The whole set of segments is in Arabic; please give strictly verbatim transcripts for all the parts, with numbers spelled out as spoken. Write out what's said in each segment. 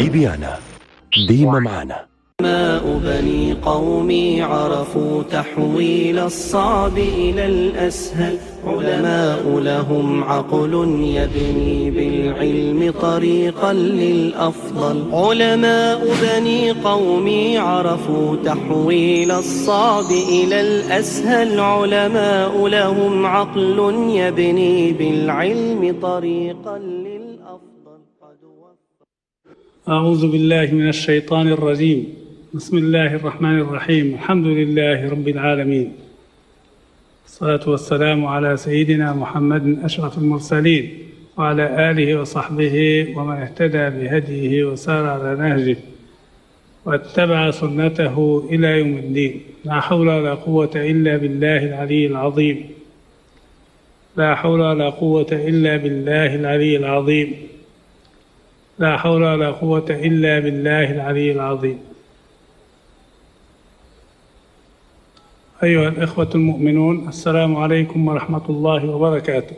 بيبيانا ديما معانا. علماء بني قومي عرفوا تحويل الصعب إلى الأسهل، علماء لهم عقل يبني بالعلم طريقا للأفضل. علماء بني قومي عرفوا تحويل الصعب إلى الأسهل، علماء لهم عقل يبني بالعلم طريقا للأفضل. أعوذ بالله من الشيطان الرجيم. بسم الله الرحمن الرحيم. الحمد لله رب العالمين، الصلاة والسلام على سيدنا محمد أشرف المرسلين وعلى آله وصحبه ومن اهتدى بهديه وسار على نهجه واتبع سنته إلى يوم الدين. لا حول ولا قوة إلا بالله العلي العظيم. لا حول ولا قوة إلا بالله العلي العظيم. لا حول ولا قوة إلا بالله العلي العظيم. أيها الإخوة المؤمنون، السلام عليكم ورحمة الله وبركاته.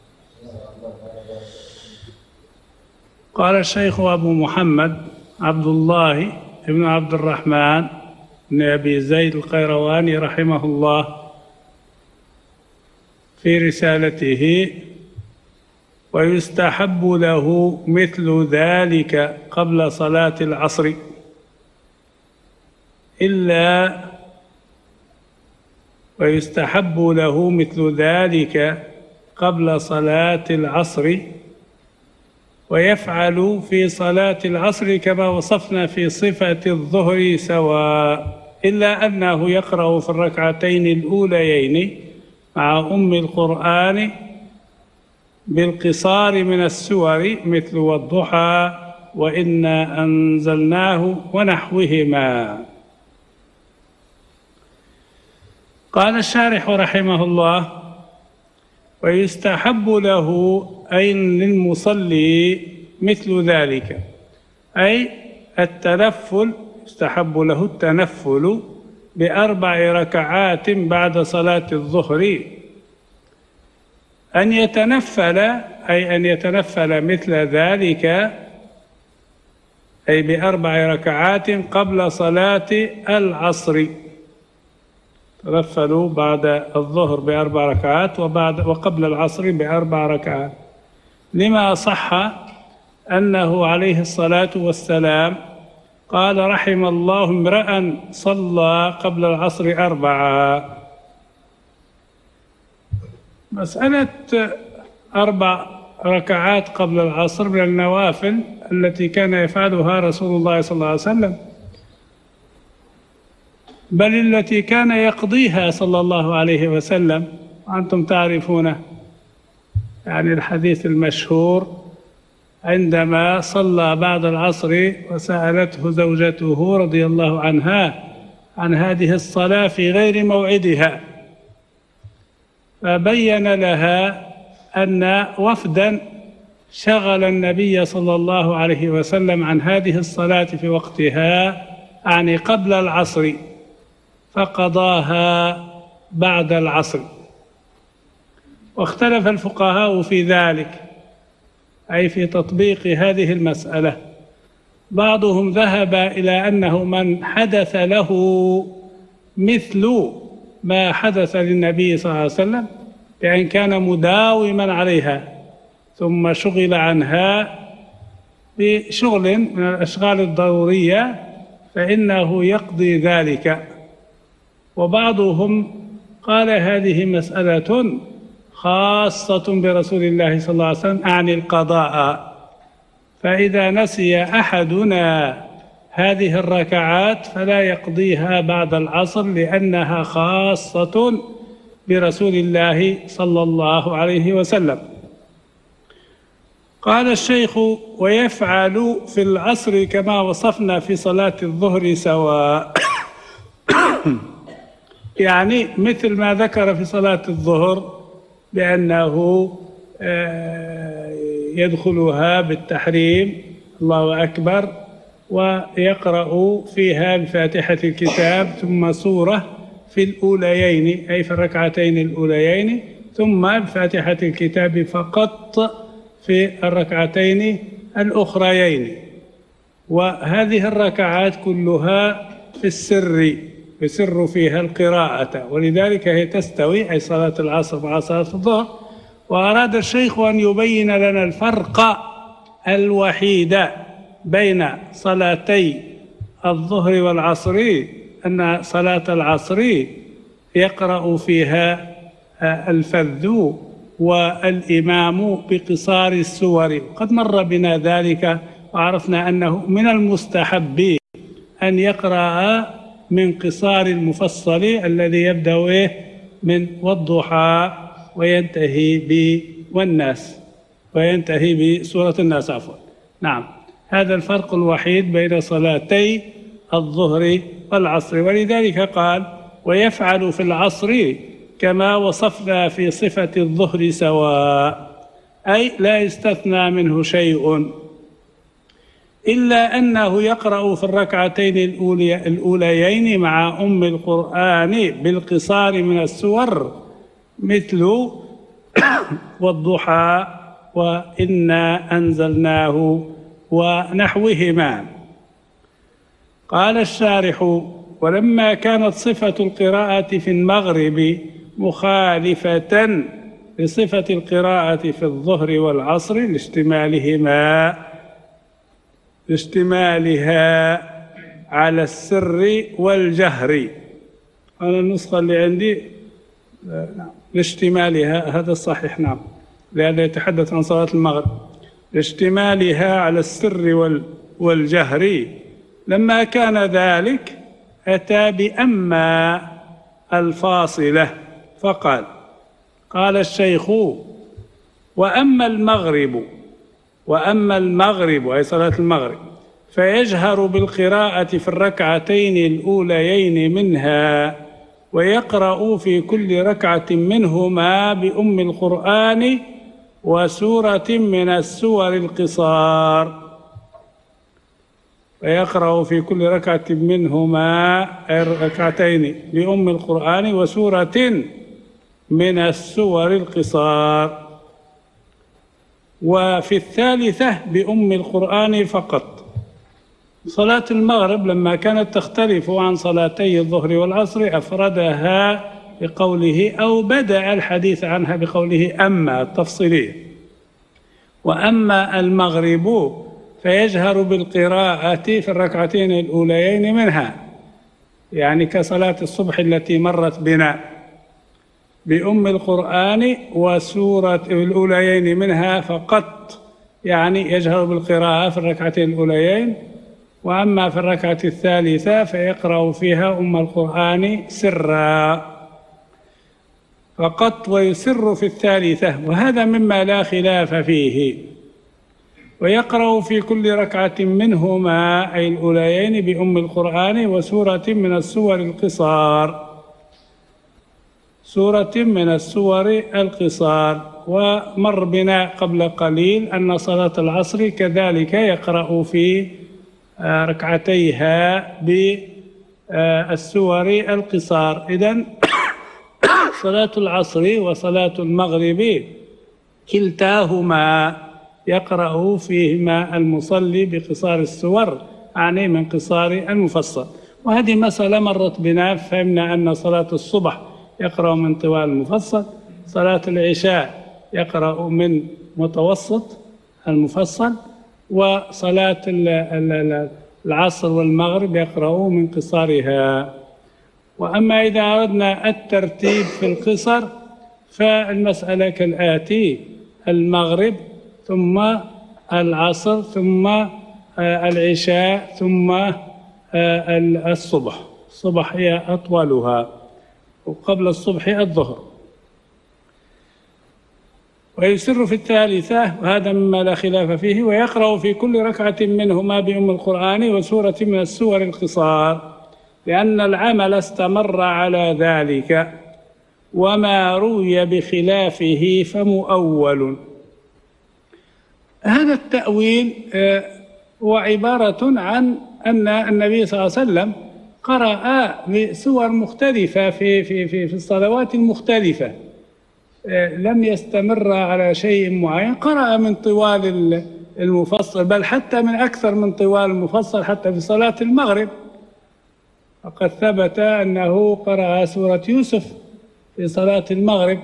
قال الشيخ أبو محمد عبد الله بن عبد الرحمن بن أبي زيد القيرواني رحمه الله في رسالته: ويستحب له مثل ذلك قبل صلاة العصر إلا ويستحب له مثل ذلك قبل صلاة العصر، ويفعل في صلاة العصر كما وصفنا في صفة الظهر سواء، إلا أنه يقرأ في الركعتين الأوليين مع أم القرآن بالقصار من السور مثل والضحى وإنا أنزلناه ونحوهما. قال الشارح رحمه الله: ويستحب له أي للمصلي مثل ذلك، أي التنفل، يستحب له التنفل بأربع ركعات بعد صلاة الظهر. أن يتنفل أي أن يتنفل مثل ذلك، أي بأربع ركعات قبل صلاة العصر. تنفلوا بعد الظهر بأربع ركعات وبعد وقبل العصر بأربع ركعات، لما صح أنه عليه الصلاة والسلام قال: رحم الله امرأ صلى قبل العصر أربعة. مسألة أربع ركعات قبل العصر من النوافل التي كان يفعلها رسول الله صلى الله عليه وسلم، بل التي كان يقضيها صلى الله عليه وسلم، وأنتم تعرفونه، يعني الحديث المشهور عندما صلى بعد العصر وسألته زوجته رضي الله عنها عن هذه الصلاة في غير موعدها، فبين لها أن وفدا شغل النبي صلى الله عليه وسلم عن هذه الصلاة في وقتها، يعني قبل العصر، فقضاها بعد العصر. واختلف الفقهاء في ذلك، أي في تطبيق هذه المسألة. بعضهم ذهب إلى أنه من حدث له مثل ما حدث للنبي صلى الله عليه وسلم، بأن كان مداوما عليها ثم شغل عنها بشغل من الأشغال الضرورية، فإنه يقضي ذلك. وبعضهم قال: هذه مسألة خاصة برسول الله صلى الله عليه وسلم عن القضاء، فإذا نسي أحدنا هذه الركعات فلا يقضيها بعد العصر، لأنها خاصة برسول الله صلى الله عليه وسلم. قال الشيخ: ويفعل في العصر كما وصفنا في صلاة الظهر سواء يعني مثل ما ذكر في صلاة الظهر بأنه يدخلها بالتحريم الله أكبر، ويقرأ فيها بفاتحة الكتاب ثم سورة في الأوليين، أي في الركعتين الأوليين، ثم بفاتحة الكتاب فقط في الركعتين الأخريين. وهذه الركعات كلها في السر، يسر فيها القراءة، ولذلك هي تستوي، أي صلاة العصر مع صلاة الظهر. وأراد الشيخ أن يبين لنا الفرق الوحيد بين صلاتي الظهر والعصر، أن صلاة العصر يقرأ فيها الفذ والإمام بقصار السور، قد مر بنا ذلك وعرفنا أنه من المستحب أن يقرأ من قصار المفصل الذي يبدأ من والضحى وينتهي ب والناس وينتهي بسورة الناس عفوا. نعم، هذا الفرق الوحيد بين صلاتي الظهر والعصر. ولذلك قال ويفعل في العصر كما وصفنا في صفة الظهر سواء، أي لا يستثنى منه شيء، إلا أنه يقرأ في الركعتين الأوليين مع أم القرآن بالقصار من السور مثل والضحى وإنا أنزلناه ونحوهما. قال الشارح ولما كانت صفة القراءة في المغرب مخالفة لصفة القراءة في الظهر والعصر لاشتمالهما لاشتمالها على السر والجهر. أنا النسخة اللي عندي لاشتمالها، هذا الصحيح نعم، لأنه يتحدث عن صلاة المغرب، لاشتمالها على السر والجهر. لما كان ذلك أتى بأما الفاصلة فقال قال الشيخ وأما المغرب وأما المغرب أي صلاة المغرب فيجهر بالقراءة في الركعتين الأوليين منها، ويقرأ في كل ركعة منهما بأم القرآن وسورة من السور القصار. ويقرأ في كل ركعة منهما الركعتين بأم القرآن وسورة من السور القصار، وفي الثالثة بأم القرآن فقط. صلاة المغرب لما كانت تختلف عن صلاتي الظهر والعصر أفردها بقوله أو بدأ الحديث عنها بقوله أما التفصيلية. وأما المغرب فيجهر بالقراءة في الركعتين الأوليين منها، يعني كصلاة الصبح التي مرت بنا، بأم القرآن وسورة الأوليين منها فقط، يعني يجهر بالقراءة في الركعتين الأوليين. وأما في الركعة الثالثة فيقرأ فيها أم القرآن سرا فقط، ويسر في الثالثة، وهذا مما لا خلاف فيه. ويقرأ في كل ركعة منهما أي الأوليين بأم القرآن وسورة من السور القصار سورة من السور القصار. ومر بنا قبل قليل أن صلاة العصر كذلك يقرأ في ركعتيها بالسور القصار. إذن صلاة العصر وصلاة المغرب كلتاهما يقرأ فيهما المصلي بقصار السور، يعني من قصار المفصل. وهذه مسألة مرت بنا، فهمنا أن صلاة الصبح يقرأ من طوال المفصل، صلاة العشاء يقرأ من متوسط المفصل، وصلاة العصر والمغرب يقرأ من قصارها. وأما إذا أردنا الترتيب في القصر فالمسألة كالآتي: المغرب ثم العصر ثم العشاء ثم الصبح. الصبح هي أطولها، وقبل الصبح الظهر. ويسر في الثالثة، وهذا مما لا خلاف فيه، ويقرأ في كل ركعة منهما بأم القرآن وسورة من السور القصار، لأن العمل استمر على ذلك، وما روي بخلافه فمؤول. هذا التأويل هو عبارة عن أن النبي صلى الله عليه وسلم قرأ بسور مختلفة في في في في الصلوات المختلفة، لم يستمر على شيء معين، قرأ من طوال المفصل، بل حتى من أكثر من طوال المفصل حتى في صلاة المغرب. وقد ثبت أنه قرأ سورة يوسف في صلاة المغرب.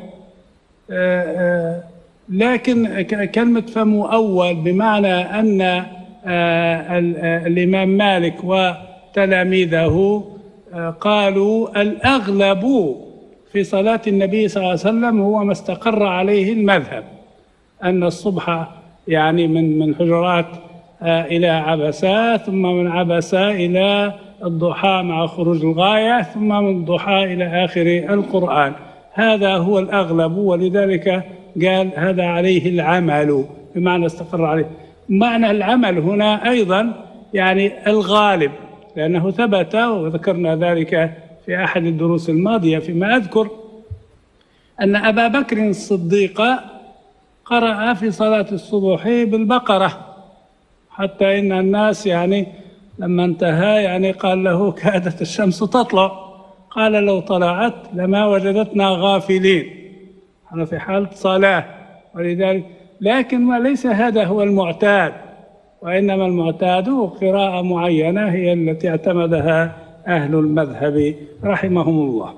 لكن كلمة فمؤول بمعنى أن الإمام مالك وتلاميذه قالوا الأغلب في صلاة النبي صلى الله عليه وسلم هو ما استقر عليه المذهب، أن الصبح يعني من من حجرات إلى عبسة، ثم من عبسة إلى الضحى مع خروج الغاية، ثم من الضحى إلى آخر القرآن. هذا هو الأغلب، ولذلك قال هذا عليه العمل بمعنى استقر عليه. معنى العمل هنا أيضا يعني الغالب، لأنه ثبت وذكرنا ذلك في أحد الدروس الماضية فيما أذكر أن أبا بكر الصديق قرأ في صلاة الصبح بالبقرة، حتى إن الناس يعني لما انتهى يعني قال له كادت الشمس تطلع، قال لو طلعت لما وجدتنا غافلين، أنا في حالة صلاة. ولذلك لكن ما ليس هذا هو المعتاد، وإنما المعتاد قراءة معينة هي التي اعتمدها أهل المذهب رحمهم الله.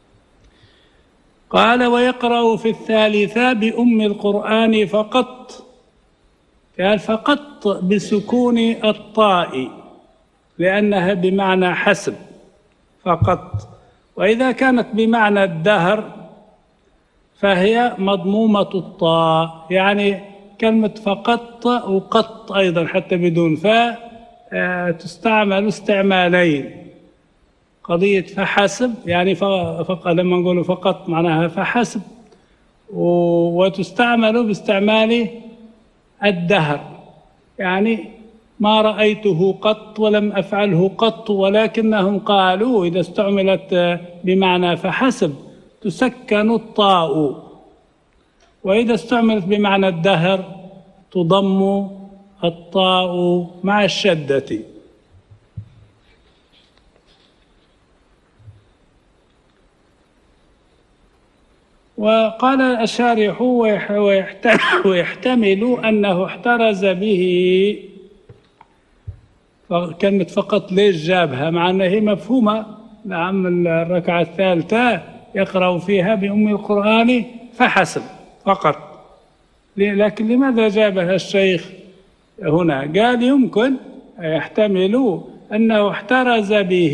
قال ويقرأ في الثالثة بأم القرآن فقط، قال فقط بسكون الطاء لأنها بمعنى حسب فقط. وإذا كانت بمعنى الدهر فهي مضمومة الطاء، يعني كلمة فقط وقط أيضا حتى بدون فاء تستعمل استعمالين. قضية فحسب يعني فقط، لما نقول فقط معناها فحسب، وتستعمل باستعمال الدهر، يعني ما رأيته قط ولم أفعله قط، ولكنهم قالوا إذا استعملت بمعنى فحسب تسكن الطاء، وإذا استعملت بمعنى الدهر تضم الطاء مع الشدة. وقال الشارح ويحتمل أنه احترز به، كلمة فقط ليش جابها مع أنها هي مفهومة؟ نعم، الركعة الثالثة يقرأ فيها بأم القرآن فحسب فقط، لكن لماذا جابها الشيخ هنا؟ قال يمكن يحتمل أنه احترز به،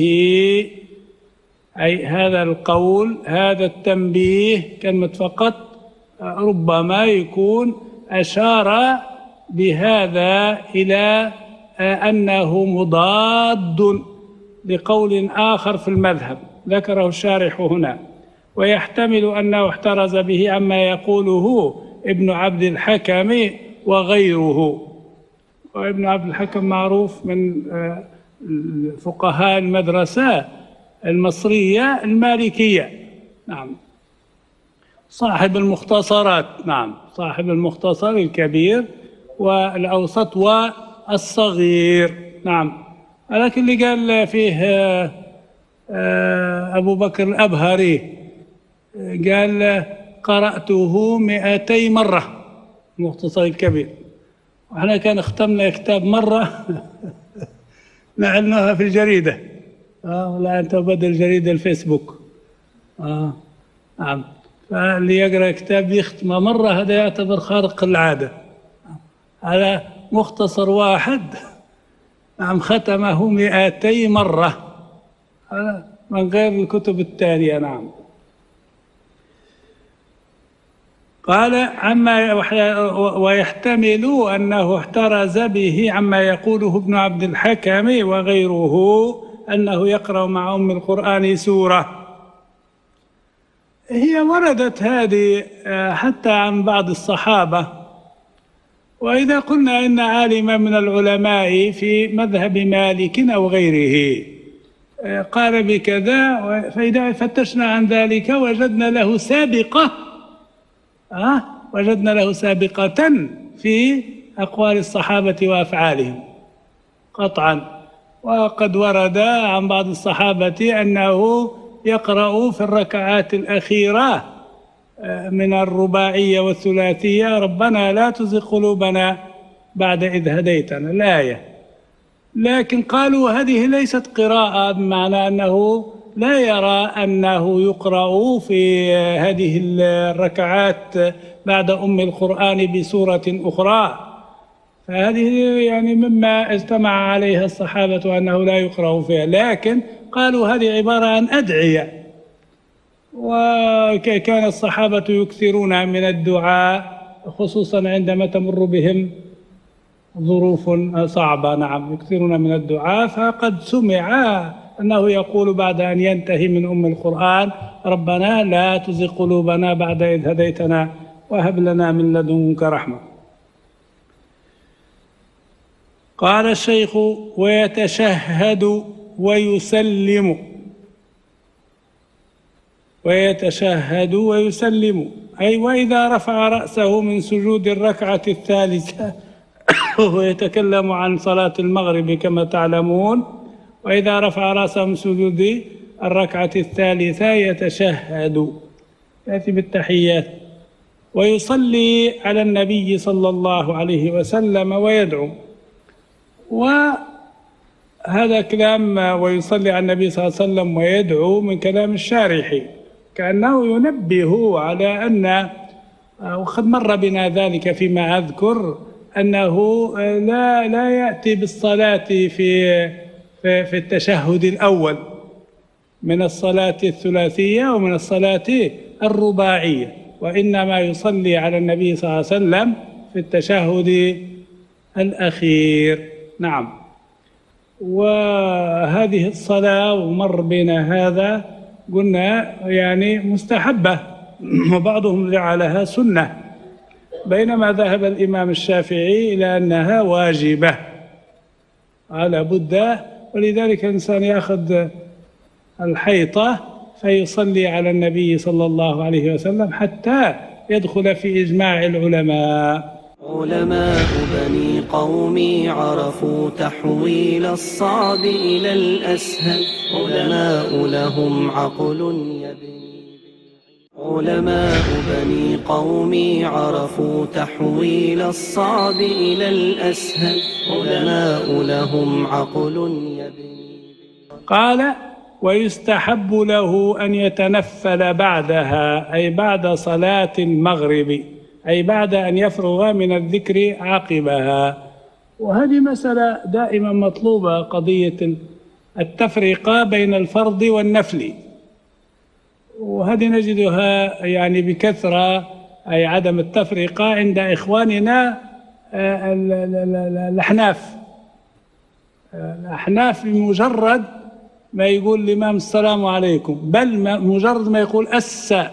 أي هذا القول هذا التنبيه كلمة فقط ربما يكون أشار بهذا إلى أنه مضاد لقول آخر في المذهب ذكره الشارح هنا. ويحتمل أنه احترز به عما يقوله ابن عبد الحكم وغيره، وابن عبد الحكم معروف من فقهاء المدرسة المصرية المالكية، نعم، صاحب المختصرات، نعم، صاحب المختصر الكبير والأوسط والصغير، نعم. لكن اللي قال فيه أبو بكر الأبهري قال قرأته مئتي مرة المختصر الكبير، وإحنا كان اختمنا كتاب مرة نعلناها في الجريدة، آه ولا أنت بدل الجريدة الفيسبوك، آه نعم. فاللي يقرأ كتاب يختمه مرة هذا يعتبر خارق العادة، على مختصر واحد نعم ختمه مئتي مرة من غير الكتب التالية، نعم. قال عما ويحتمل أنه احترز به عما يقوله ابن عبد الحكم وغيره أنه يقرأ مع أم القرآن سورة. هي وردت هذه حتى عن بعض الصحابة، وإذا قلنا إن عالما من العلماء في مذهب مالك أو غيره قال بكذا، فإذا فتشنا عن ذلك وجدنا له سابقة أه؟ وجدنا له سابقة في أقوال الصحابة وأفعالهم قطعا. وقد ورد عن بعض الصحابة أنه يقرأ في الركعات الأخيرة من الرباعية والثلاثية ربنا لا تزغ قلوبنا بعد إذ هديتنا الآية. لكن قالوا هذه ليست قراءة، بمعنى أنه لا يرى أنه يقرأ في هذه الركعات بعد أم القرآن بسورة أخرى، فهذه يعني مما اجتمع عليها الصحابة أنه لا يقرأ فيها. لكن قالوا هذه عبارة عن أدعية، وكان الصحابة يكثرون من الدعاء خصوصا عندما تمر بهم ظروف صعبة. نعم، يكثرون من الدعاء، فقد سمع أنه يقول بعد أن ينتهي من أم القرآن: ربنا لا تزغ قلوبنا بعد إذ هديتنا وهب لنا من لدنك رحمة. قال الشيخ: ويتشهد ويسلم. ويتشهد ويسلم أي وإذا رفع رأسه من سجود الركعة الثالثة وهو يتكلم عن صلاة المغرب كما تعلمون، وإذا رفع رأسه من سجود الركعة الثالثة يتشهد، يأتي بالتحيات، ويصلي على النبي صلى الله عليه وسلم ويدعو. وهذا كلام ويصلي على النبي صلى الله عليه وسلم ويدعو من كلام الشارحي، كأنه ينبه على أن، وقد مر بنا ذلك فيما أذكر، أنه لا لا يأتي بالصلاة في في, في التشهد الأول من الصلاة الثلاثية ومن الصلاة الرباعية، وإنما يصلي على النبي صلى الله عليه وسلم في التشهد الأخير. نعم. وهذه الصلاة ومر بنا هذا قلنا يعني مستحبة، وبعضهم جعلها سنة، بينما ذهب الإمام الشافعي إلى أنها واجبة على بد. ولذلك الإنسان يأخذ الحيطة فيصلي على النبي صلى الله عليه وسلم حتى يدخل في إجماع العلماء. علماء بني قومي عرفوا تحويل الصعب إلى الأسهل، علماء لهم عقل يبني. علماء بني قومي عرفوا تحويل الصعب إلى الأسهل، علماء لهم عقل يبني. قال: ويستحب له أن يتنفل بعدها، أي بعد صلاة المغرب، أي بعد أن يفرغ من الذكر عقبها. وهذه مسألة دائما مطلوبة، قضية التفرقة بين الفرض والنفل، وهذه نجدها يعني بكثرة، أي عدم التفرقة عند إخواننا الأحناف. الأحناف بمجرد ما يقول الإمام السلام عليكم، بل مجرد ما يقول السا،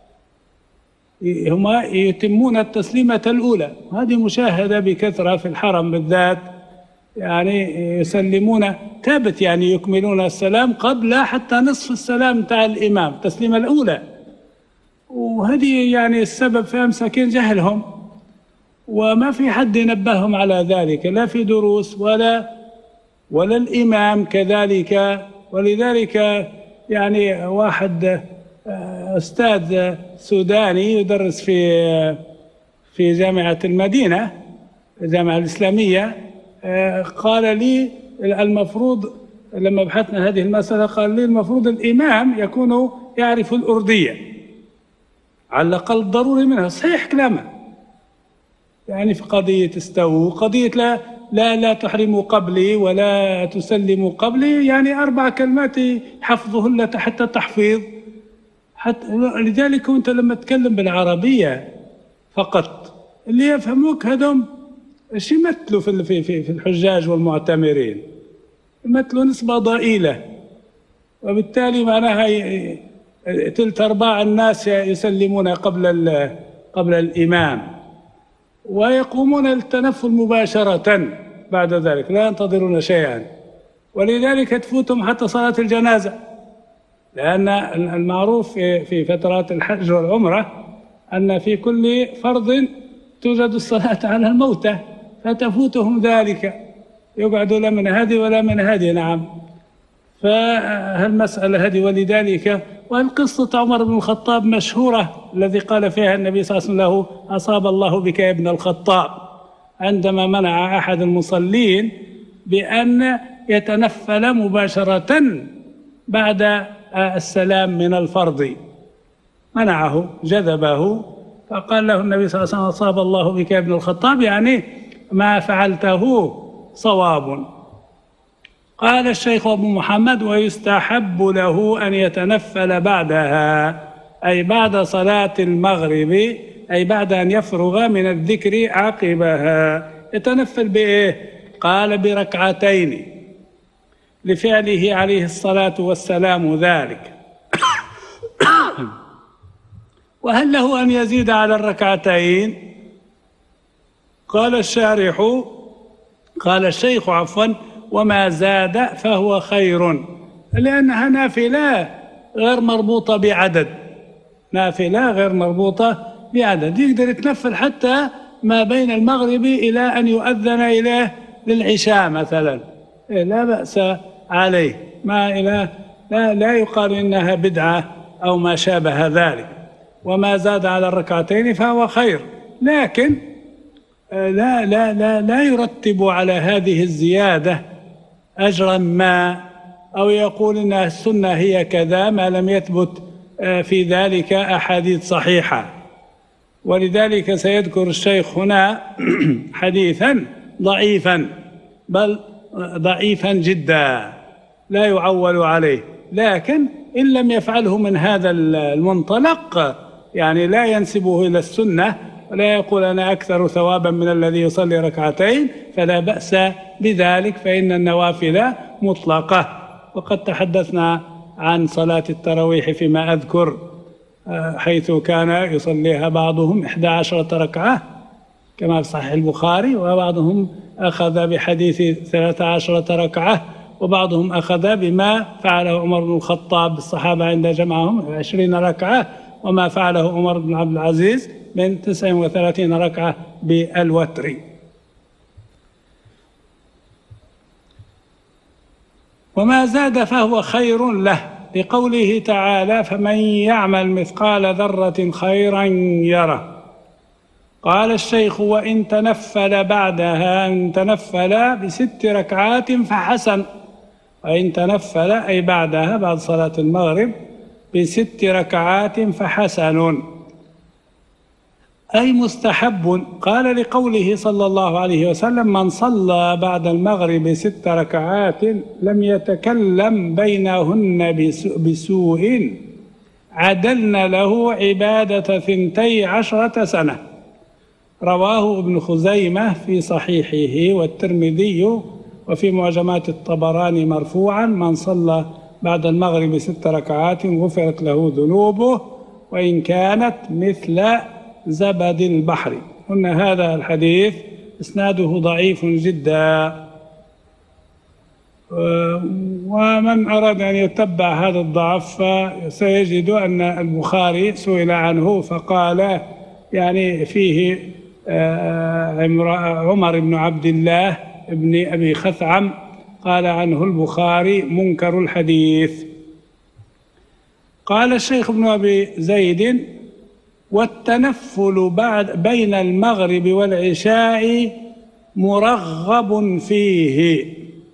هم يتمون التسليمة الأولى. هذه مشاهدة بكثرة في الحرم بالذات، يعني يسلمون ثابت، يعني يكملون السلام قبل حتى نصف السلام تاع الإمام، التسليمة الأولى. وهذه يعني السبب في مساكين جهلهم، وما في حد ينبههم على ذلك، لا في دروس ولا ولا الإمام كذلك. ولذلك يعني واحد أستاذ سوداني يدرس في في جامعة المدينة، الجامعة الإسلامية، قال لي المفروض لما بحثنا هذه المسألة، قال لي المفروض الإمام يكون يعرف الأردية على الأقل الضروري منها. صحيح كلامه، يعني في قضية استووا، قضية لا لا لا تحرموا قبلي ولا تسلموا قبلي، يعني أربع كلمات حفظهن حتى التحفيظ. حتى لذلك أنت لما تتكلم بالعربية فقط اللي يفهموك هذم ايش يمثلوا في في في الحجاج والمعتمرين، يمثلوا نسبة ضئيلة، وبالتالي معناها تلت أرباع الناس يسلمون قبل قبل الإمام، ويقومون التنفل مباشرة بعد ذلك، لا ينتظرون شيئا. ولذلك تفوتهم حتى صلاة الجنازة، لأن المعروف في فترات الحج والعمرة أن في كل فرض توجد الصلاة على الموتى، فتفوتهم ذلك، يقعدوا لا من هذه ولا من هذه. نعم. فهالمسألة هذه، ولذلك والقصة عمر بن الخطاب مشهورة، الذي قال فيها النبي صلى الله عليه وسلم له: أصاب الله بك يا ابن الخطاب، عندما منع أحد المصلين بأن يتنفل مباشرة بعد السلام من الفرض، منعه جذبه، فقال له النبي صلى الله عليه وسلم: أصاب الله بك يا ابن الخطاب، يعني ما فعلته صواب. قال الشيخ أبو محمد: ويستحب له أن يتنفل بعدها، أي بعد صلاة المغرب، أي بعد أن يفرغ من الذكر عقبها. يتنفل بإيه؟ قال: بركعتين، لفعله عليه الصلاة والسلام ذلك. وهل له أن يزيد على الركعتين؟ قال الشارح قال الشيخ عفوا وما زاد فهو خير، لأنها نافلة غير مربوطة بعدد، نافلة غير مربوطة بعدد، يقدر يتنفل حتى ما بين المغرب إلى أن يؤذن إليه للعشاء مثلا، لا بأس عليه، ما إلى لا, لا يقال إنها بدعة أو ما شابه ذلك. وما زاد على الركعتين فهو خير، لكن لا لا لا لا يرتب على هذه الزيادة أجرا ما، أو يقول إن السنة هي كذا ما لم يثبت في ذلك أحاديث صحيحة. ولذلك سيذكر الشيخ هنا حديثا ضعيفا، بل ضعيفا جدا لا يعول عليه، لكن إن لم يفعله من هذا المنطلق، يعني لا ينسبه إلى السنة ولا يقول أنا أكثر ثوابا من الذي يصلي ركعتين، فلا بأس بذلك، فإن النوافل مطلقة. وقد تحدثنا عن صلاة التراويح فيما أذكر، حيث كان يصليها بعضهم إحدى عشرة ركعة كما في صحيح البخاري، وبعضهم أخذ بحديث ثلاثة عشرة ركعة، وبعضهم أخذ بما فعله عمر بن الخطاب بالصحابة عند جمعهم عشرين ركعة، وما فعله عمر بن عبد العزيز من تسع وثلاثين ركعة بالوتر. وما زاد فهو خير له، لقوله تعالى: فمن يعمل مثقال ذرة خيرا يره. قال الشيخ: وإن تنفل بعدها، إن تنفل بست ركعات فحسن. وإن تنفل أي بعدها، بعد صلاة المغرب، بست ركعات فحسن، أي مستحب. قال لقوله صلى الله عليه وسلم: من صلى بعد المغرب ست ركعات لم يتكلم بينهن بسوء عدلن له عبادة ثنتي عشرة سنة. رواه ابن خزيمة في صحيحه، والترمذي وفي معجمات الطبراني مرفوعا: من صلى بعد المغرب ست ركعات غفرت له ذنوبه وإن كانت مثل زبد البحر. قلنا هذا الحديث إسناده ضعيف جدا، ومن أراد أن يتبع هذا الضعف سيجد أن البخاري سئل عنه فقال يعني فيه عمر بن عبد الله ابن أبي خثعم، قال عنه البخاري منكر الحديث. قال الشيخ ابن أبي زيد: والتنفل بعد بين المغرب والعشاء مرغب فيه.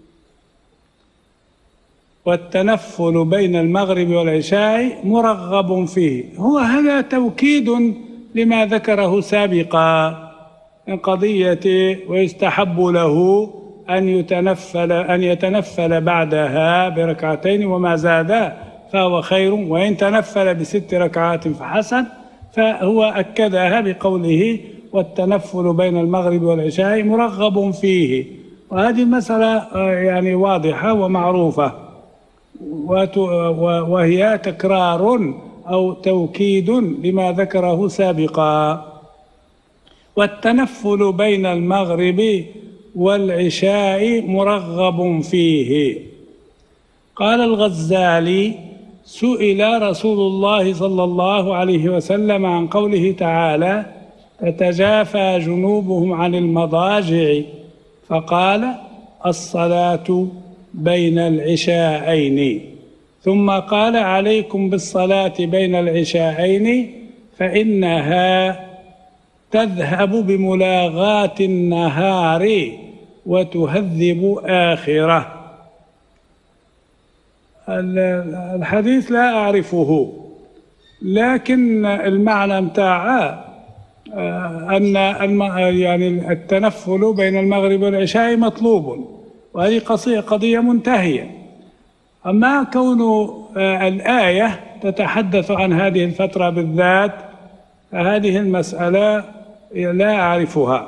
والتنفل بين المغرب والعشاء مرغب فيه، هو هذا توكيد لما ذكره سابقا من قضية ويستحب له أن يتنفل أن يتنفل بعدها بركعتين، وما زاد فهو خير، وإن تنفل بست ركعات فحسن، فهو أكدها بقوله: والتنفل بين المغرب والعشاء مرغب فيه. وهذه مسألة يعني واضحة ومعروفة، وهي تكرار أو توكيد لما ذكره سابقا. والتنفل بين المغرب والعشاء مرغب فيه. قال الغزالي: سئل رسول الله صلى الله عليه وسلم عن قوله تعالى: تتجافى جنوبهم عن المضاجع، فقال: الصلاة بين العشاءين. ثم قال: عليكم بالصلاة بين العشاءين فإنها تذهب بملاغاة النهار وتهذب آخره. الحديث لا أعرفه، لكن المعنى متاعه أن يعني التنفل بين المغرب والعشاء مطلوب، وهذه قضية منتهية. أما كون الآية تتحدث عن هذه الفترة بالذات، هذه المسألة لا أعرفها.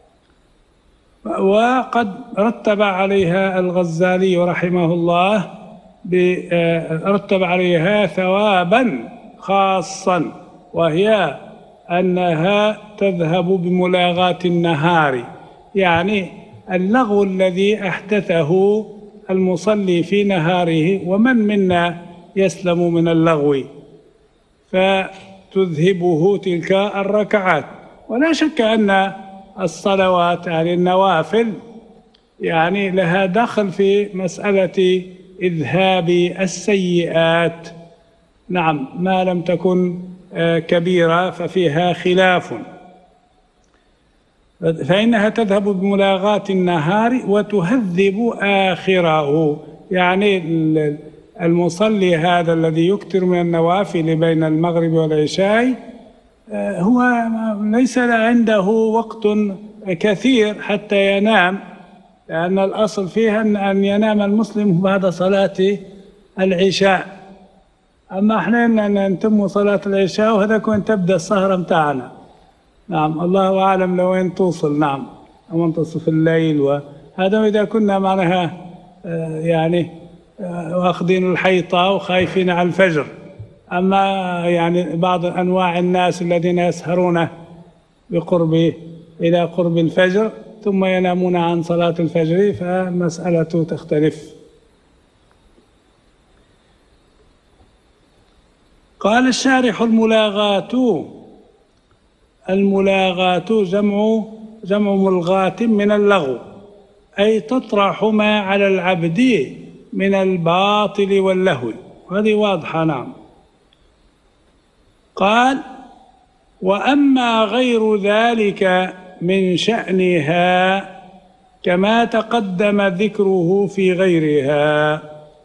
وقد رتب عليها الغزالي رحمه الله رتب عليها ثوابا خاصا، وهي أنها تذهب بملاغاة النهار، يعني اللغو الذي أحدثه المصلي في نهاره، ومن منا يسلم من اللغو، فتذهبه تلك الركعات. ولا شك أن الصلوات يعني النوافل يعني لها دخل في مسألة إذهاب السيئات، نعم، ما لم تكن كبيرة ففيها خلاف، فإنها تذهب بملاغاة النهار وتهذب آخره، يعني المصلي هذا الذي يكثر من النوافل بين المغرب والعشاء هو ليس عنده وقت كثير حتى ينام، لأن الأصل فيها أن ينام المسلم بعد صلاة العشاء. أما احنا نتم صلاة العشاء وهذا كون تبدأ السهرة متاعنا، نعم، الله أعلم لوين توصل، نعم، أو منتصف الليل، وهذا إذا كنا معناها يعني واخذين الحيطة وخايفين على الفجر. أما يعني بعض أنواع الناس الذين يسهرون بقرب إلى قرب الفجر ثم ينامون عن صلاة الفجر، فالمسألة تختلف. قال الشارح: الملاغاة الملاغاة جمع جمع ملغاة من اللغو، أي تطرح ما على العبد من الباطل واللهو، هذه واضحة، نعم. قال: وأما غير ذلك من شأنها كما تقدم ذكره في غيرها.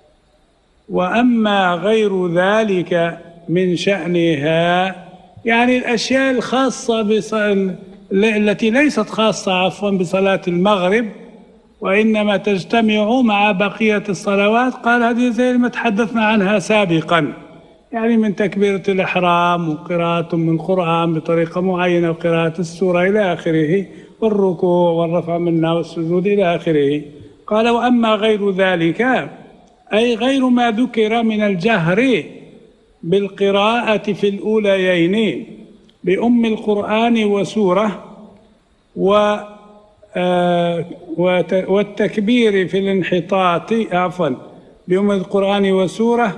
وأما غير ذلك من شأنها يعني الأشياء الخاصة بصلاة التي ليست خاصة عفوا بصلاة المغرب، وإنما تجتمع مع بقية الصلوات. قال هذه زي ما تحدثنا عنها سابقا، يعني من تكبيرة الإحرام وقراءة من القرآن بطريقة معينة وقراءة السورة إلى آخره، والركوع والرفع منها والسجود إلى آخره. قال: وأما غير ذلك أي غير ما ذكر من الجهر بالقراءة في الأوليين بأم القرآن وسورة والتكبير في الانحطاط عفوا بأم القرآن وسورة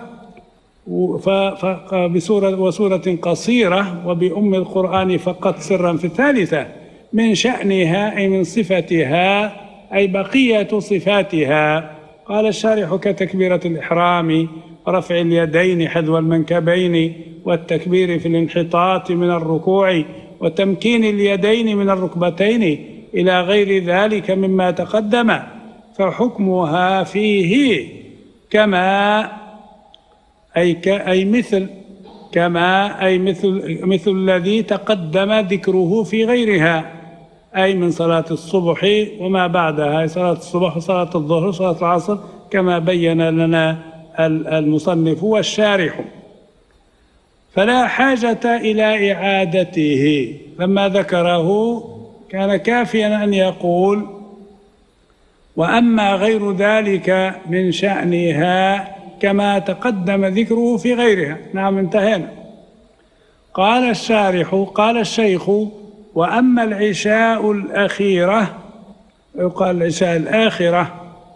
بسورة وسورة قصيرة وبأم القرآن فقط سرا في الثالثة، من شأنها أي من صفتها أي بقية صفاتها. قال الشارح: كتكبيرة الإحرام ورفع اليدين حذو المنكبين والتكبير في الانحطاط من الركوع وتمكين اليدين من الركبتين إلى غير ذلك مما تقدم، فحكمها فيه كما أي, ك أي مثل كما أي مثل, مثل الذي تقدم ذكره في غيرها، أي من صلاة الصبح وما بعدها، صلاة الصبح وصلاة الظهر وصلاة العصر، كما بين لنا المصنف والشارح. فلا حاجة إلى إعادته، لما ذكره كان كافيا أن يقول: وأما غير ذلك من شأنها كما تقدم ذكره في غيرها. نعم، انتهينا. قال الشارح: قال الشيخ: وأما العشاء الأخيرة، يقال العشاء الآخرة،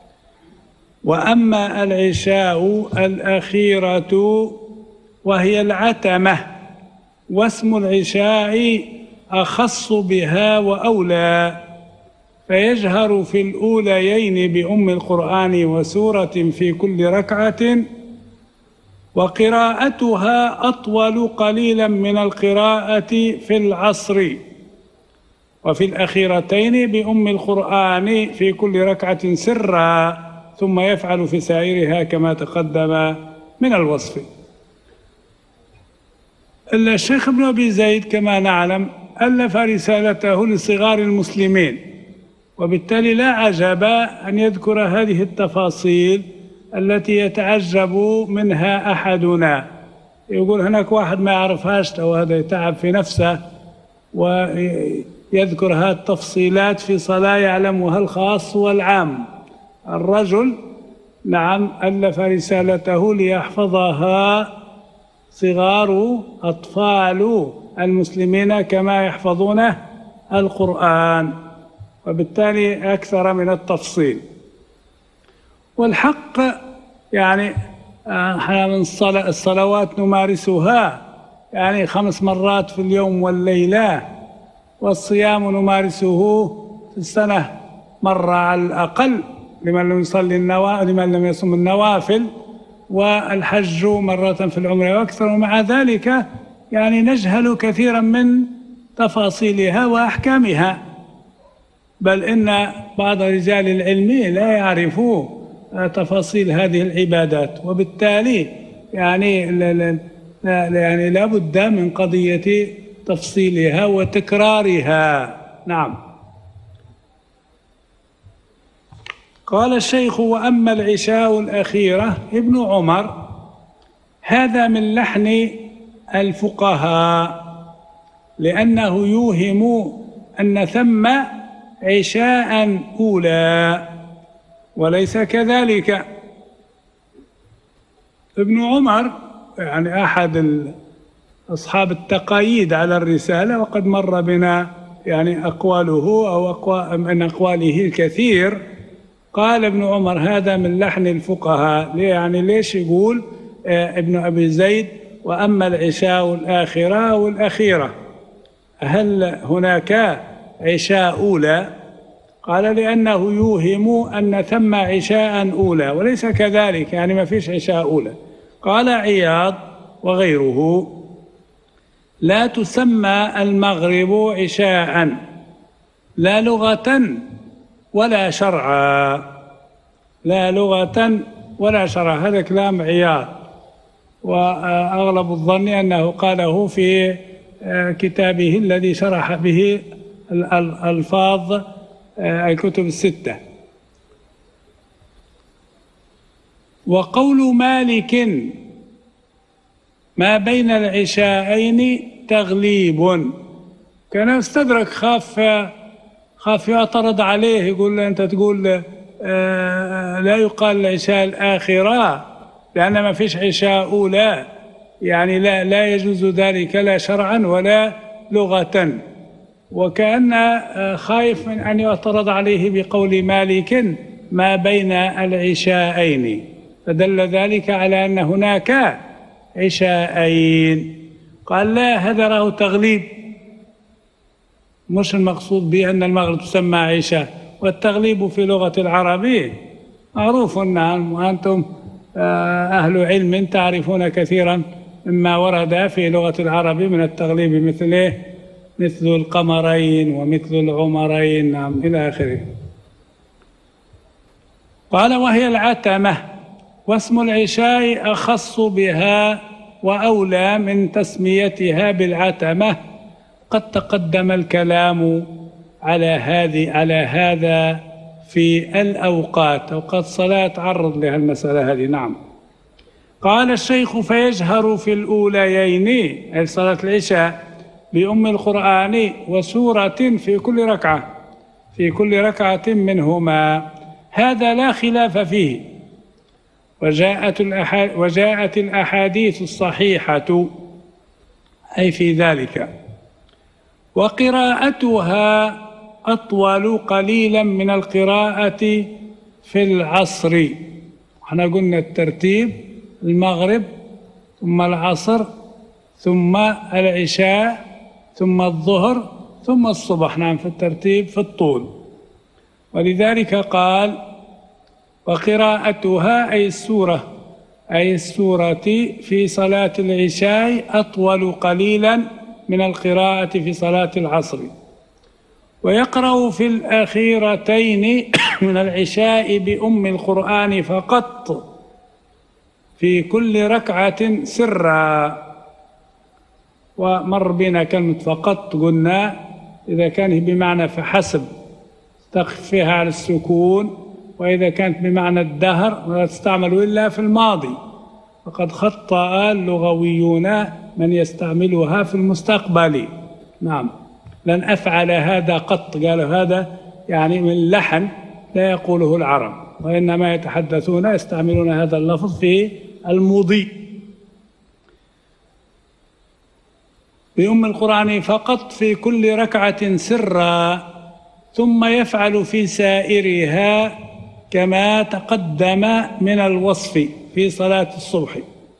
وأما العشاء الأخيرة وهي العتمة، واسم العشاء أخص بها وأولى، فيجهر في الأوليين بأم القرآن وسورة في كل ركعة، وقراءتها أطول قليلا من القراءة في العصر، وفي الأخيرتين بأم القرآن في كل ركعة سرا، ثم يفعل في سائرها كما تقدم من الوصف. الشيخ ابن أبي زيد كما نعلم ألف رسالته لصغار المسلمين، وبالتالي لا عجب أن يذكر هذه التفاصيل التي يتعجب منها أحدنا، يقول هناك واحد ما يعرفهاش أو هذا يتعب في نفسه ويذكر هذه التفصيلات في صلاة يعلمها الخاص والعام. الرجل نعم ألف رسالته ليحفظها صغار أطفال المسلمين كما يحفظون القرآن، وبالتالي أكثر من التفصيل. والحق يعني احنا من الصلوات نمارسها يعني خمس مرات في اليوم والليلة، والصيام نمارسه في السنة مرة على الأقل لمن لم يصلي النوافل لمن لم يصم النوافل، والحج مرة في العمر وأكثر. ومع ذلك يعني نجهل كثيرا من تفاصيلها وأحكامها، بل إن بعض رجال العلم لا يعرفوا تفاصيل هذه العبادات، وبالتالي يعني يعني لا بد من قضية تفصيلها وتكرارها. نعم. قال الشيخ: وأما العشاء الأخيرة ابن عمر هذا من لحن الفقهاء، لأنه يوهم أن ثم عشاء أولى وليس كذلك. ابن عمر يعني أحد أصحاب التقاييد على الرسالة، وقد مر بنا يعني أقواله أو أقوال من أقواله الكثير. قال ابن عمر هذا من لحن الفقهاء، يعني ليش يقول آه ابن أبي زيد وأما العشاء الآخرة والأخيرة؟ هل هناك عشاء أولى؟ قال لأنه يوهم أن ثم عشاء أولى وليس كذلك، يعني ما فيش عشاء أولى. قال عياض وغيره: لا تسمى المغرب عشاء لا لغة ولا شرعا، لا لغة ولا شرعا. هذا كلام عياض، وأغلب الظن أنه قاله في كتابه الذي شرح به الألفاظ الكتب الستة. وقول مالك ما بين العشاءين تغليب، كان استدرك، خاف خاف يعترض عليه، يقول له أنت تقول آه لا يقال العشاء الآخرة لأن ما فيش عشاء أولى، يعني لا, لا يجوز ذلك لا شرعا ولا لغة. وكأن آه خايف من أن يعترض عليه بقول مالك ما بين العشاءين، فدل ذلك على أن هناك عشاءين. قال لا، هذا له تغليب، مش المقصود به أن المغرب تسمى عشاء، والتغليب في لغة العرب معروف. نعم، وأنتم أهل علم تعرفون كثيرا مما ورد في لغة العرب من التغليب، مثل مثل القمرين ومثل العمرين، نعم، إلى آخره. قال وهي العتمة، واسم العشاء أخص بها وأولى من تسميتها بالعتمة. قد تقدم الكلام على هذه على هذا في الأوقات، أوقات صلاة تعرض لها المسألة هذه. نعم. قال الشيخ فيجهر في الأوليين، أي صلاة العشاء، بأم القرآن وسورة في كل ركعة في كل ركعة منهما، هذا لا خلاف فيه. وجاءت وجاءت الأحاديث الصحيحة أي في ذلك. وقراءتها أطول قليلا من القراءة في العصر. احنا قلنا الترتيب: المغرب ثم العصر ثم العشاء ثم الظهر ثم الصبح، نعم، في الترتيب في الطول. ولذلك قال وقراءتها أي السورة أي السورة في صلاة العشاء أطول قليلا من القراءة في صلاة العصر. ويقرأ في الأخيرتين من العشاء بأم القرآن فقط في كل ركعة سرا. ومر بنا كلمة فقط، قلنا إذا كان بمعنى فحسب تخفيها على السكون، وإذا كانت بمعنى الدهر ولا تستعمل إلا في الماضي، فقد خطأ اللغويون من يستعملها في المستقبل. نعم، لن أفعل هذا قط، قالوا هذا يعني من لحن لا يقوله العرب، وإنما يتحدثون يستعملون هذا اللفظ في المضي. بأم القرآن فقط في كل ركعة سرا، ثم يفعل في سائرها كما تقدم من الوصف في صلاة الصبح.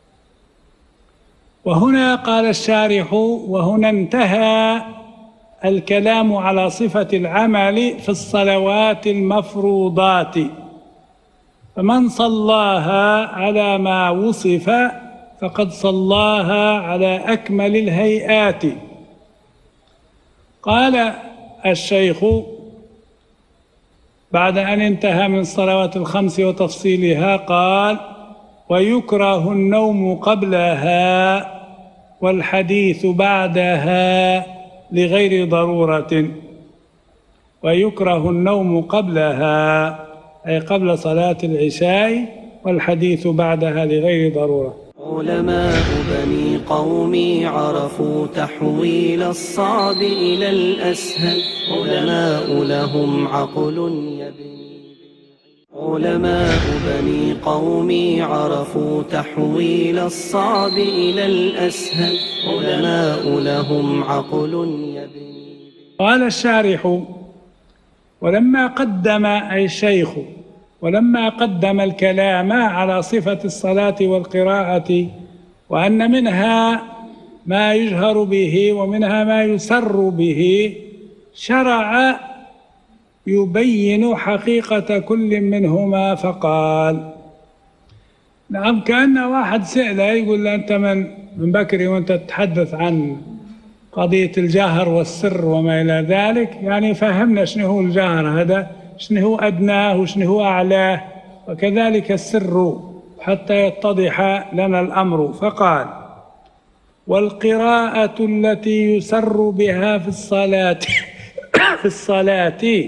وهنا قال الشارح: وهنا انتهى الكلام على صفة العمل في الصلوات المفروضات، فمن صلاها على ما وصف فقد صلاها على أكمل الهيئات. قال الشيخ بعد أن انتهى من الصلوات الخمس وتفصيلها قال: ويكره النوم قبلها والحديث بعدها لغير ضرورة. ويكره النوم قبلها أي قبل صلاة العشاء، والحديث بعدها لغير ضرورة. علماء بني قومي عرفوا تحويل الصعب إلى الأسهل، علماء لهم عقل يبني. علماء بني قومي عرفوا تحويل الصعب إلى الأسهل، علماء لهم عقل يبني. قال الشارح: ولما قدم أي الشيخ ولما قدم الكلام على صفة الصلاة والقراءة، وأن منها ما يجهر به ومنها ما يسر به، شرع يبين حقيقة كل منهما فقال: نعم، كأن واحد سأله يقول له: أنت من من بكري وأنت تتحدث عن قضية الجهر والسر وما إلى ذلك، يعني فهمنا شنو هو الجهر هذا، شنو هو أدناه وشنو هو أعلاه، وكذلك السر حتى يتضح لنا الأمر. فقال: والقراءة التي يسر بها في الصلاة في الصلاة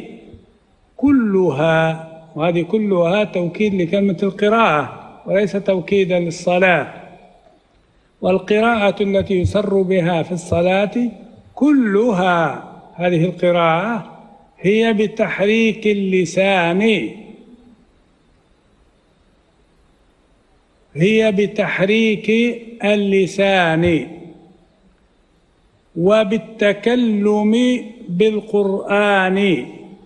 كلها، وهذه كلها توكيد لكلمة القراءة وليس توكيدا للصلاة. والقراءة التي يسر بها في الصلاة كلها، هذه القراءة هي بتحريك اللسان، هي بتحريك اللسان وبالتكلم بالقرآن.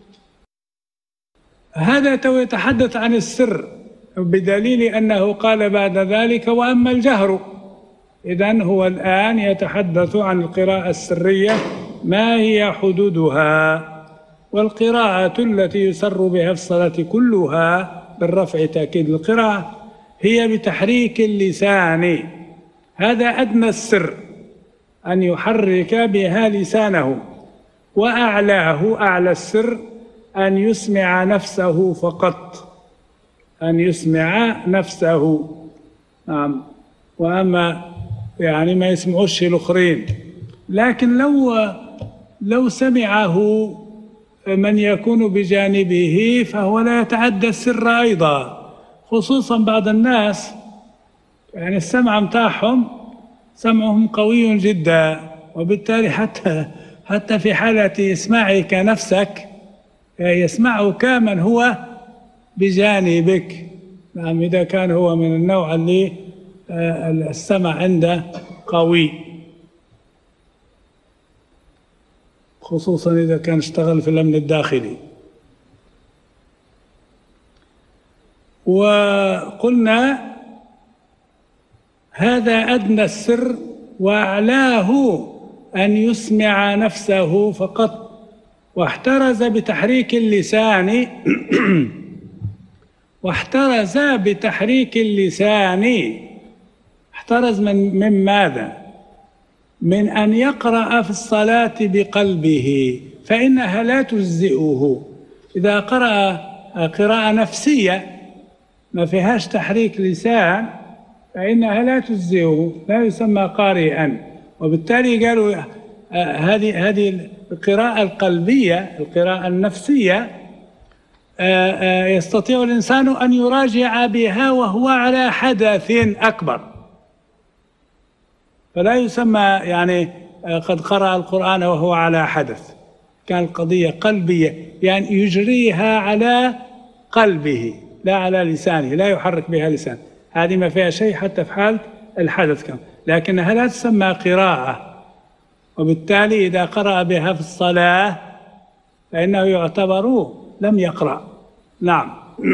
هذا يتحدث عن السر، بدليل أنه قال بعد ذلك: وأما الجهر. إذن هو الآن يتحدث عن القراءة السرية، ما هي حدودها. والقراءة التي يسر بها في الصلاة كلها بالرفع تأكيد القراءة هي بتحريك اللسان، هذا أدنى السر، أن يحرك بها لسانه. وأعلاه، أعلى السر، أن يسمع نفسه فقط، أن يسمع نفسه. نعم، وأما يعني ما يسمعوش الآخرين، لكن لو لو سمعه من يكون بجانبه فهو لا يتعدى السر أيضا، خصوصا بعض الناس يعني السمع متاعهم سمعهم قوي جدا، وبالتالي حتى حتى في حالة إسماعك نفسك يسمعك من هو بجانبك. نعم، إذا كان هو من النوع اللي السمع عنده قوي، خصوصا إذا كان اشتغل في الأمن الداخلي. وقلنا هذا أدنى السر، وأعلاه أن يسمع نفسه فقط. واحترز بتحريك اللسان واحترز بتحريك اللسان احترز من من ماذا؟ من أن يقرأ في الصلاة بقلبه فإنها لا تجزئه. إذا قرأ قراءة نفسية ما فيهاش تحريك لسان فإنها لا تجزئه، لا يسمى قارئا. وبالتالي قالوا هذه هذه القراءة القلبية، القراءة النفسية، يستطيع الإنسان أن يراجع بها وهو على حدث أكبر، فلا يسمى يعني قد قرأ القرآن وهو على حدث. كان القضية قلبية، يعني يجريها على قلبه لا على لسانه، لا يحرك بها لسان، هذه ما فيها شيء حتى في حالة الحدث كان، لكنها لا تسمى قراءة. وبالتالي إذا قرأ بها في الصلاة فإنه يعتبر لم يقرأ. نعم.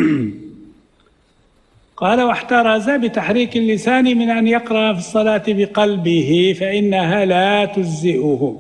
قال واحترز بتحريك اللسان من أن يقرأ في الصلاة بقلبه فإنها لا تجزئه.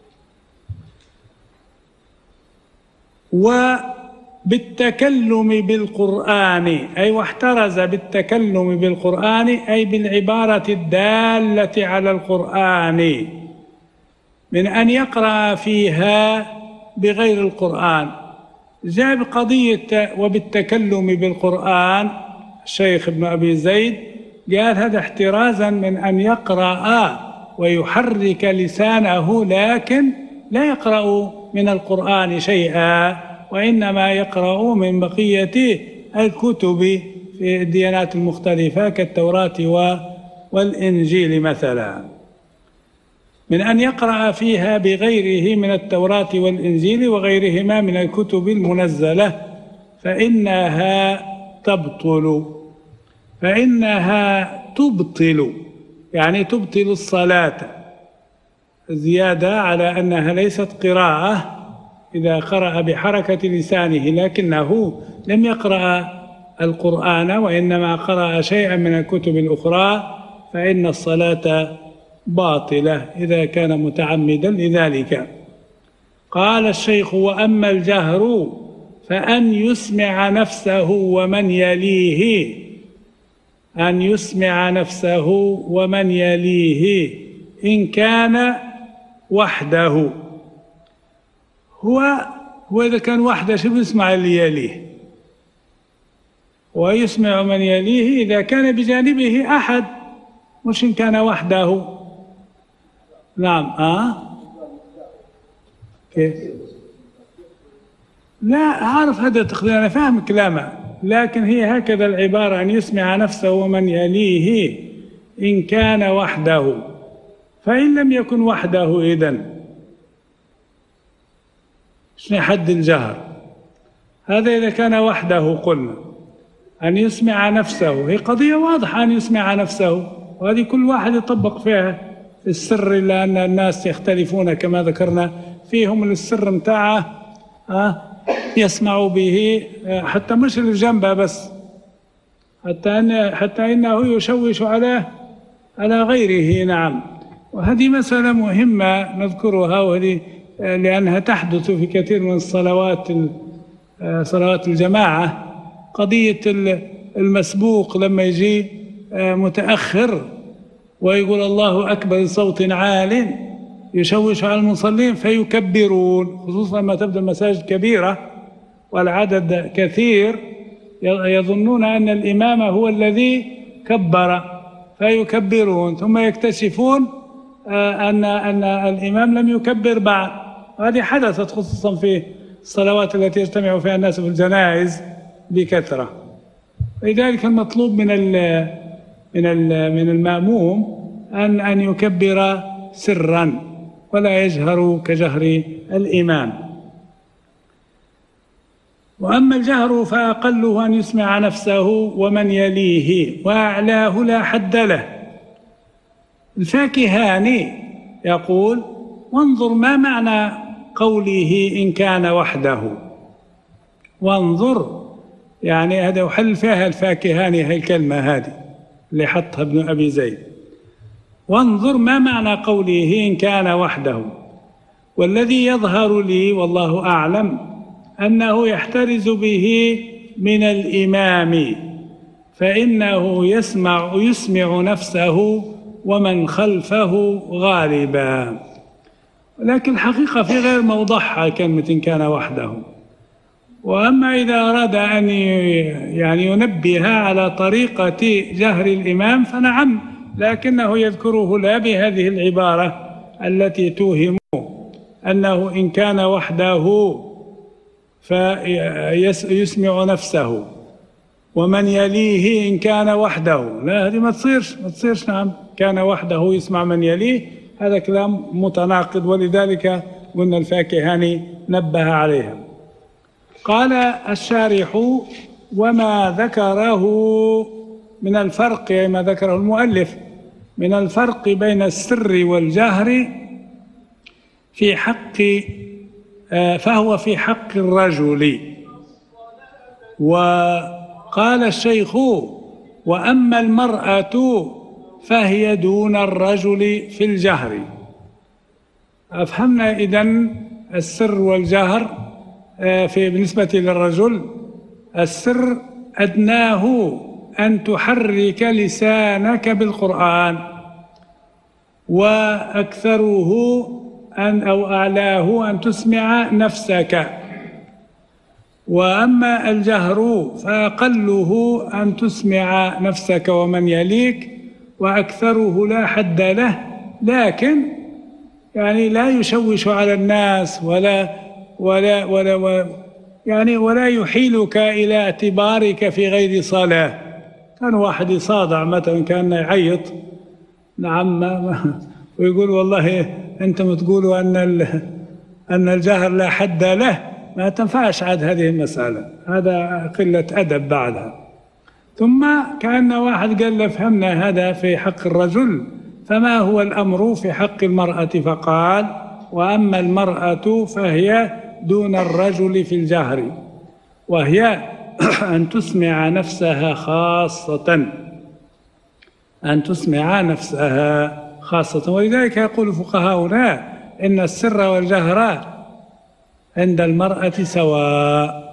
وبالتكلم بالقرآن، أي واحترز بالتكلم بالقرآن أي بالعبارة الدالة على القرآن، من أن يقرأ فيها بغير القرآن. جاء بقضية وبالتكلم بالقرآن الشيخ ابن أبي زيد قال هذا احترازا من أن يقرأ ويحرك لسانه، لكن لا يقرأ من القرآن شيئا، وإنما يقرأ من بقية الكتب في الديانات المختلفة كالتوراة والإنجيل مثلا، من أن يقرأ فيها بغيره من التوراة والإنجيل وغيرهما من الكتب المنزلة فإنها تبطل فإنها تبطل يعني تبطل الصلاة، زيادة على أنها ليست قراءة إذا قرأ بحركة لسانه لكنه لم يقرأ القرآن وإنما قرأ شيئا من الكتب الأخرى، فإن الصلاة باطلة إذا كان متعمدا لذلك. قال الشيخ وأما الجهر فأن يسمع نفسه ومن يليه، أن يسمع نفسه ومن يليه إن كان وحده. هو هو إذا كان وحده شو بيسمع اللي يليه، ويسمع من يليه إذا كان بجانبه أحد، مش إن كان وحده. نعم. آه كيف؟ لا أعرف هذا تقدير، أنا فاهم كلامه، لكن هي هكذا العبارة أن يسمع نفسه ومن يليه إن كان وحده، فإن لم يكن وحده إذن شنو حد الجهر؟ هذا إذا كان وحده قلنا أن يسمع نفسه، هي قضية واضحة أن يسمع نفسه، وهذه كل واحد يطبق فيها في السر، إلا أن الناس يختلفون كما ذكرنا فيهم السر متاعه أه يسمع به حتى مش اللي جنبه بس، حتى أن حتى إنه يشوش على على غيره. نعم. وهذه مسألة مهمة نذكرها، وهذه لأنها تحدث في كثير من الصلوات صلوات الجماعة، قضية المسبوق لما يجي متأخر ويقول الله أكبر بصوت عال يشوش على المصلين فيكبرون، خصوصا لما تبدأ المساجد كبيرة والعدد كثير، يظنون أن الإمام هو الذي كبر فيكبرون، ثم يكتشفون أن أن الإمام لم يكبر بعد. هذه حدثت خصوصا في الصلوات التي يجتمع فيها الناس في الجنائز بكثرة. لذلك المطلوب من من من المأموم أن أن يكبر سرا ولا يجهر كجهر الإمام. وأما الجهر فأقله أن يسمع نفسه ومن يليه، وأعلاه لا حد له. الفاكهاني يقول وانظر ما معنى قوله إن كان وحده، وانظر يعني هذا يحل فيها الفاكهاني هاي الكلمة هذه اللي حطها ابن أبي زيد، وانظر ما معنى قوله إن كان وحده. والذي يظهر لي والله أعلم أنه يحترز به من الإمام، فإنه يسمع يسمع نفسه ومن خلفه غالبا. لكن الحقيقة في غير موضعها كلمة إن كان وحده. وأما إذا أراد أن يعني ينبه على طريقة جهر الإمام فنعم، لكنه يذكره لا بهذه العبارة التي توهم أنه إن كان وحده فيسمع نفسه ومن يليه إن كان وحده. لا، هذه ما تصيرش ما تصيرش نعم، كان وحده يسمع من يليه، هذا كلام متناقض، ولذلك قلنا الفاكهاني نبه عليها. قال الشارح: وما ذكره من الفرق، يعني ما ذكره المؤلف من الفرق بين السر والجهر في حق فهو في حق الرجل. وقال الشيخ: وأما المرأة فهي دون الرجل في الجهر. أفهمنا إذن السر والجهر في بالنسبة للرجل. السر أدناه أن تحرك لسانك بالقرآن، وأكثره أن أو أعلاه أن تسمع نفسك. وأما الجهر فأقله أن تسمع نفسك ومن يليك، وأكثره لا حد له، لكن يعني لا يشوش على الناس ولا ولا ولا, ولا يعني ولا يحيلك إلى اعتبارك في غير صلاة. كان واحد يصادع مثلا، كان يعيط نعم ويقول والله أنتم تقولوا أن أن الجهر لا حد له، ما تنفعش عاد هذه المسألة، هذا قلة أدب بعدها. ثم كأن واحد قال له: فهمنا هذا في حق الرجل، فما هو الأمر في حق المرأة؟ فقال: وأما المرأة فهي دون الرجل في الجهر، وهي أن تسمع نفسها خاصة، أن تسمع نفسها خاصة. ولذلك يقول فقهاؤنا إن السر والجهر عند المرأة سواء.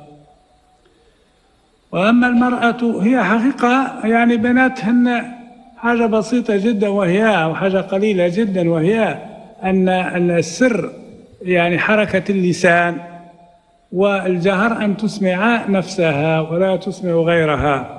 وأما المرأة هي حقيقة يعني بيناتهن حاجة بسيطة جدا، وهي أو حاجة قليلة جدا، وهي أن أن السر يعني حركة اللسان، والجهر أن تسمع نفسها ولا تسمع غيرها.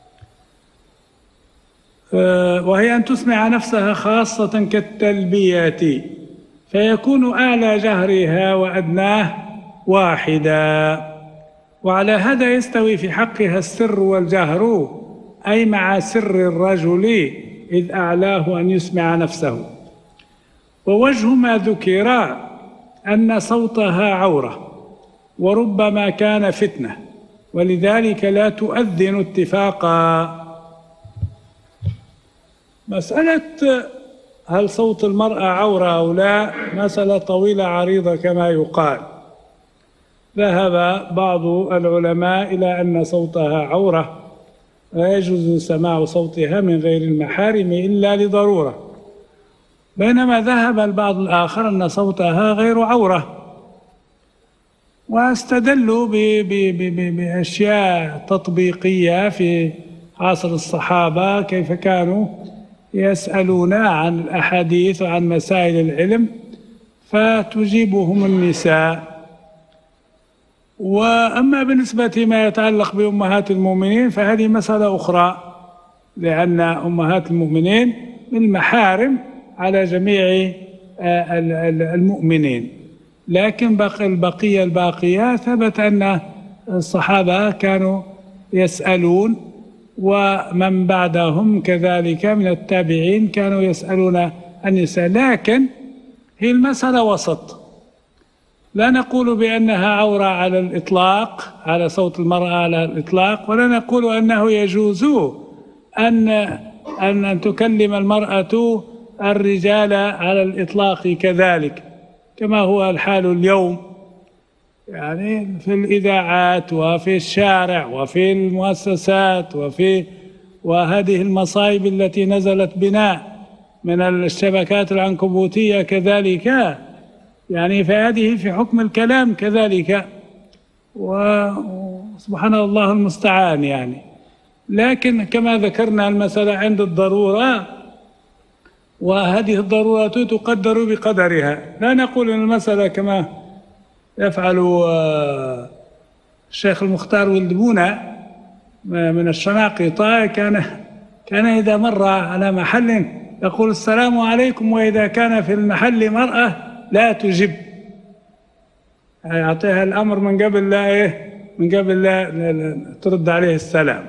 وهي أن تسمع نفسها خاصة كالتلبية، فيكون أعلى جهرها وأدناه واحدا. وعلى هذا يستوي في حقها السر والجهر، أي مع سر الرجل إذ أعلاه أن يسمع نفسه. ووجه ما ذكر أن صوتها عورة، وربما كان فتنة، ولذلك لا تؤذن اتفاقا. مسألة هل صوت المرأة عورة أو لا مسألة طويلة عريضة كما يقال. ذهب بعض العلماء إلى أن صوتها عورة، لا يجوز سماع صوتها من غير المحارم إلا لضرورة، بينما ذهب البعض الآخر أن صوتها غير عورة، واستدلوا بأشياء تطبيقية في عصر الصحابة، كيف كانوا يسألون عن الأحاديث وعن مسائل العلم فتجيبهم النساء. وأما بالنسبة ما يتعلق بأمهات المؤمنين فهذه مسألة أخرى، لأن أمهات المؤمنين من المحارم على جميع المؤمنين، لكن بقي البقية الباقية ثبت أن الصحابة كانوا يسألون، ومن بعدهم كذلك من التابعين كانوا يسألون النساء. لكن هي المسألة وسط، لا نقول بأنها عورة على الإطلاق، على صوت المرأة على الإطلاق، ولا نقول أنه يجوز أن أن تكلم المرأة الرجال على الإطلاق كذلك، كما هو الحال اليوم، يعني في الإذاعات وفي الشارع وفي المؤسسات وفي وهذه المصائب التي نزلت بنا من الشبكات العنكبوتية كذلك، يعني فهذه في حكم الكلام كذلك، وسبحان الله المستعان يعني. لكن كما ذكرنا المسألة عند الضرورة وهذه الضرورات تقدر بقدرها. لا نقول أن المسألة كما يفعل الشيخ المختار ولد بونا من الشناقطة، كان كان إذا مر على محل يقول السلام عليكم، وإذا كان في المحل مرأة لا تجب، يعطيها الأمر من قبل لا إيه من قبل لا ترد عليه السلام.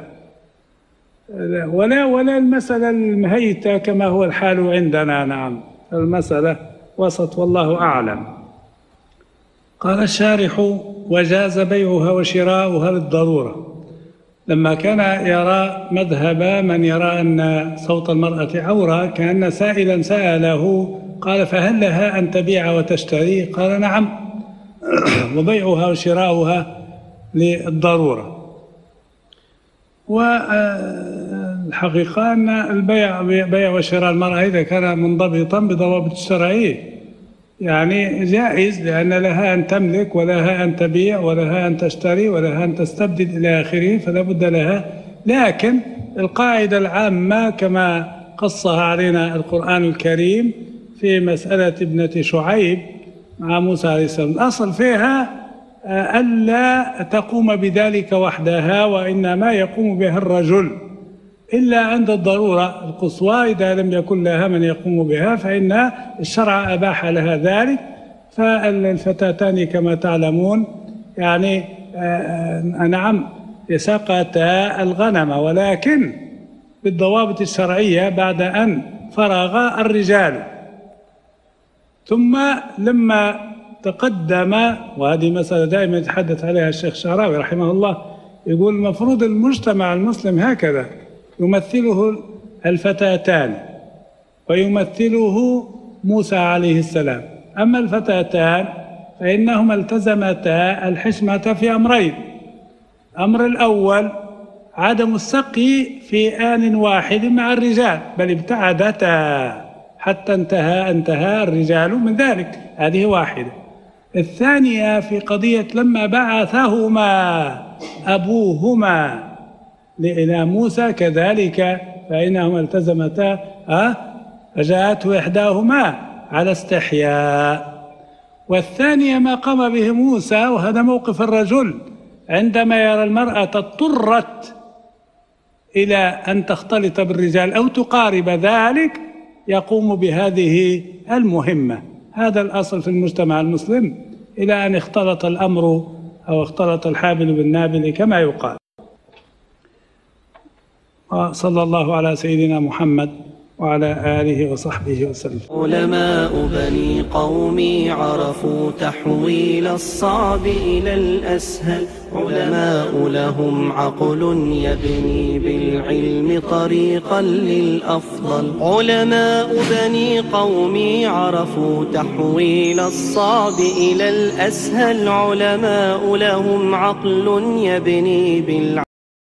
ولا ولا المسألة المهيتة كما هو الحال عندنا. نعم، المسألة وسط والله أعلم. قال الشارح: وجاز بيعها وشراؤها للضرورة. لما كان يرى مذهب من يرى أن صوت المرأة عورة، كأن سائلا سأله قال: فهل لها أن تبيع وتشتري؟ قال: نعم، وبيعها وشراؤها للضرورة. والحقيقة أن البيع بيع وشراء المرأة إذا كان منضبطا بضوابط الشرعية يعني جائز، لأن لها أن تملك ولها أن تبيع ولها أن تشتري ولها أن تستبدل إلى آخره، فلا بد لها. لكن القاعدة العامة كما قصها علينا القرآن الكريم في مسألة ابنة شعيب مع موسى عليه السلام، الأصل فيها ألا تقوم بذلك وحدها، وإنما يقوم بها الرجل إلا عند الضرورة القصوى. إذا لم يكن لها من يقوم بها فإن الشرع أباح لها ذلك. فالفتاتان كما تعلمون يعني نعم يساقتا الغنم، ولكن بالضوابط الشرعية بعد أن فرغ الرجال. ثم لما تقدم، وهذه مسألة دائما يتحدث عليها الشيخ الشعراوي رحمه الله، يقول المفروض المجتمع المسلم هكذا يمثله الفتاتان ويمثله موسى عليه السلام. أما الفتاتان فإنهما التزمتا الحشمة في أمرين: الأمر الأول عدم السقي في آن واحد مع الرجال، بل ابتعدتا حتى انتهى انتهى الرجال من ذلك، هذه واحدة. الثانية في قضية لما بعثهما أبوهما إلى موسى كذلك، فإنهما التزمتا فجاءته إحداهما على استحياء. والثانية ما قام به موسى، وهذا موقف الرجل عندما يرى المرأة اضطرت إلى أن تختلط بالرجال أو تقارب ذلك، يقوم بهذه المهمة. هذا الأصل في المجتمع المسلم، إلى أن اختلط الأمر أو اختلط الحابل بالنابل كما يقال. صلى الله على سيدنا محمد وعلى آله وصحبه وسلم. علماء بني قومي عرفوا تحويل الصعب إلى الأسهل، علماء لهم عقل يبني بالعلم طريقا للأفضل. علماء بني قومي عرفوا تحويل الصعب إلى الأسهل، علماء لهم عقل يبني بالعلم